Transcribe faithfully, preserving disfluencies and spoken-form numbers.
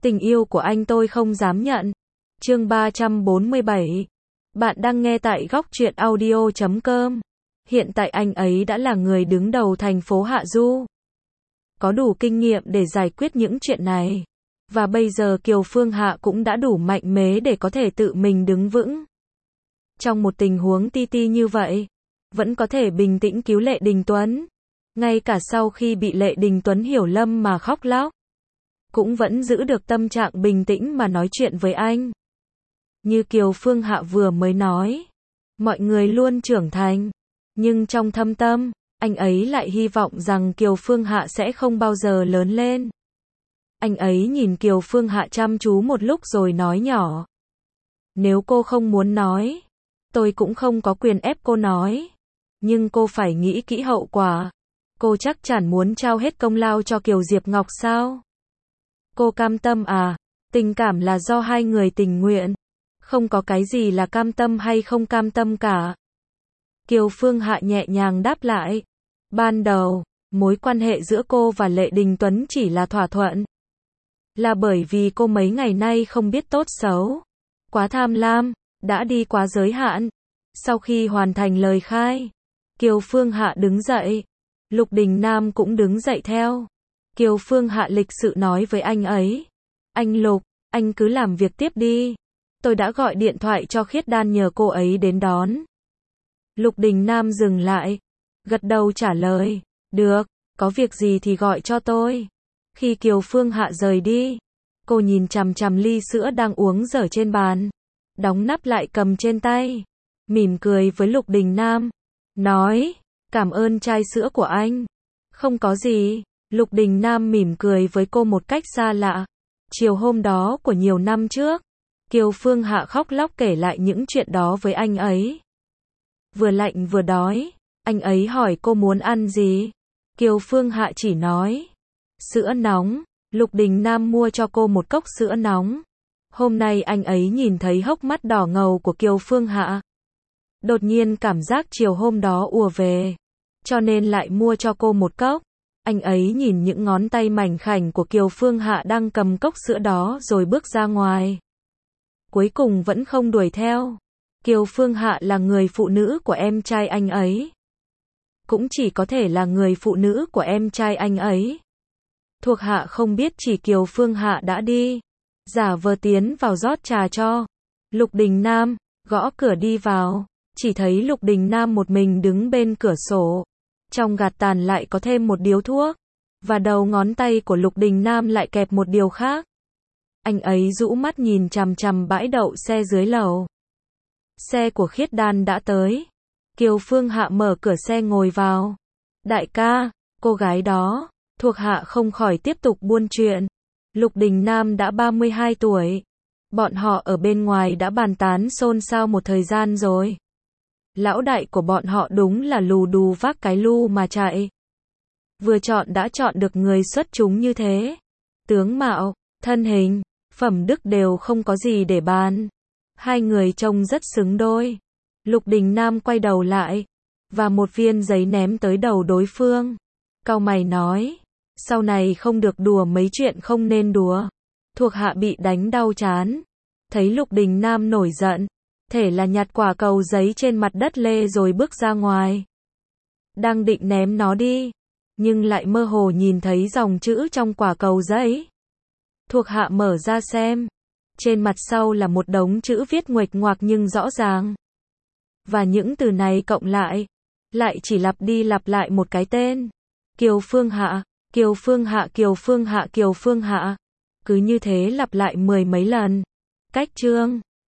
Tình yêu của anh tôi không dám nhận. Chương ba trăm bốn mươi bảy. Bạn đang nghe tại góc truyện audio chấm com. Hiện tại anh ấy đã là người đứng đầu thành phố Hạ Du. Có đủ kinh nghiệm để giải quyết những chuyện này. Và bây giờ Kiều Phương Hạ cũng đã đủ mạnh mẽ để có thể tự mình đứng vững. Trong một tình huống ti ti như vậy, vẫn có thể bình tĩnh cứu Lệ Đình Tuấn. Ngay cả sau khi bị Lệ Đình Tuấn hiểu lầm mà khóc lóc, cũng vẫn giữ được tâm trạng bình tĩnh mà nói chuyện với anh. Như Kiều Phương Hạ vừa mới nói, mọi người luôn trưởng thành, nhưng trong thâm tâm, anh ấy lại hy vọng rằng Kiều Phương Hạ sẽ không bao giờ lớn lên. Anh ấy nhìn Kiều Phương Hạ chăm chú một lúc rồi nói nhỏ. Nếu cô không muốn nói, tôi cũng không có quyền ép cô nói. Nhưng cô phải nghĩ kỹ hậu quả. Cô chắc chắn muốn trao hết công lao cho Kiều Diệp Ngọc sao? Cô cam tâm à? Tình cảm là do hai người tình nguyện. Không có cái gì là cam tâm hay không cam tâm cả. Kiều Phương Hạ nhẹ nhàng đáp lại. Ban đầu, mối quan hệ giữa cô và Lệ Đình Tuấn chỉ là thỏa thuận. Là bởi vì cô mấy ngày nay không biết tốt xấu. Quá tham lam, đã đi quá giới hạn. Sau khi hoàn thành lời khai, Kiều Phương Hạ đứng dậy. Lục Đình Nam cũng đứng dậy theo. Kiều Phương Hạ lịch sự nói với anh ấy. Anh Lục, anh cứ làm việc tiếp đi. Tôi đã gọi điện thoại cho Khiết Đan nhờ cô ấy đến đón. Lục Đình Nam dừng lại. Gật đầu trả lời. Được, có việc gì thì gọi cho tôi. Khi Kiều Phương Hạ rời đi, cô nhìn chằm chằm ly sữa đang uống dở trên bàn. Đóng nắp lại cầm trên tay. Mỉm cười với Lục Đình Nam. Nói, cảm ơn chai sữa của anh. Không có gì. Lục Đình Nam mỉm cười với cô một cách xa lạ. Chiều hôm đó của nhiều năm trước, Kiều Phương Hạ khóc lóc kể lại những chuyện đó với anh ấy. Vừa lạnh vừa đói, anh ấy hỏi cô muốn ăn gì. Kiều Phương Hạ chỉ nói, sữa nóng. Lục Đình Nam mua cho cô một cốc sữa nóng. Hôm nay anh ấy nhìn thấy hốc mắt đỏ ngầu của Kiều Phương Hạ. Đột nhiên cảm giác chiều hôm đó ùa về, cho nên lại mua cho cô một cốc. Anh ấy nhìn những ngón tay mảnh khảnh của Kiều Phương Hạ đang cầm cốc sữa đó rồi bước ra ngoài. Cuối cùng vẫn không đuổi theo. Kiều Phương Hạ là người phụ nữ của em trai anh ấy. Cũng chỉ có thể là người phụ nữ của em trai anh ấy. Thuộc hạ không biết chỉ Kiều Phương Hạ đã đi. Giả vờ tiến vào rót trà cho. Lục Đình Nam, gõ cửa đi vào. Chỉ thấy Lục Đình Nam một mình đứng bên cửa sổ. Trong gạt tàn lại có thêm một điếu thuốc. Và đầu ngón tay của Lục Đình Nam lại kẹp một điều khác. Anh ấy rũ mắt nhìn chằm chằm bãi đậu xe dưới lầu. Xe của Khiết Đan đã tới. Kiều Phương Hạ mở cửa xe ngồi vào. Đại ca, cô gái đó. Thuộc hạ không khỏi tiếp tục buôn chuyện. Lục Đình Nam đã ba mươi hai tuổi. Bọn họ ở bên ngoài đã bàn tán xôn xao một thời gian rồi. Lão đại của bọn họ đúng là lù đù vác cái lu mà chạy. Vừa chọn đã chọn được người xuất chúng như thế. Tướng mạo, thân hình, phẩm đức đều không có gì để bàn. Hai người trông rất xứng đôi. Lục Đình Nam quay đầu lại, và một viên giấy ném tới đầu đối phương. Cau mày nói, sau này không được đùa mấy chuyện không nên đùa. Thuộc hạ bị đánh đau chán. Thấy Lục Đình Nam nổi giận, thể là nhặt quả cầu giấy trên mặt đất lê rồi bước ra ngoài. Đang định ném nó đi, nhưng lại mơ hồ nhìn thấy dòng chữ trong quả cầu giấy. Thuộc hạ mở ra xem. Trên mặt sau là một đống chữ viết nguệch ngoạc nhưng rõ ràng. Và những từ này cộng lại, lại chỉ lặp đi lặp lại một cái tên. Kiều Phương Hạ, Kiều Phương Hạ, Kiều Phương Hạ, Kiều Phương Hạ. Cứ như thế lặp lại mười mấy lần. Cách chương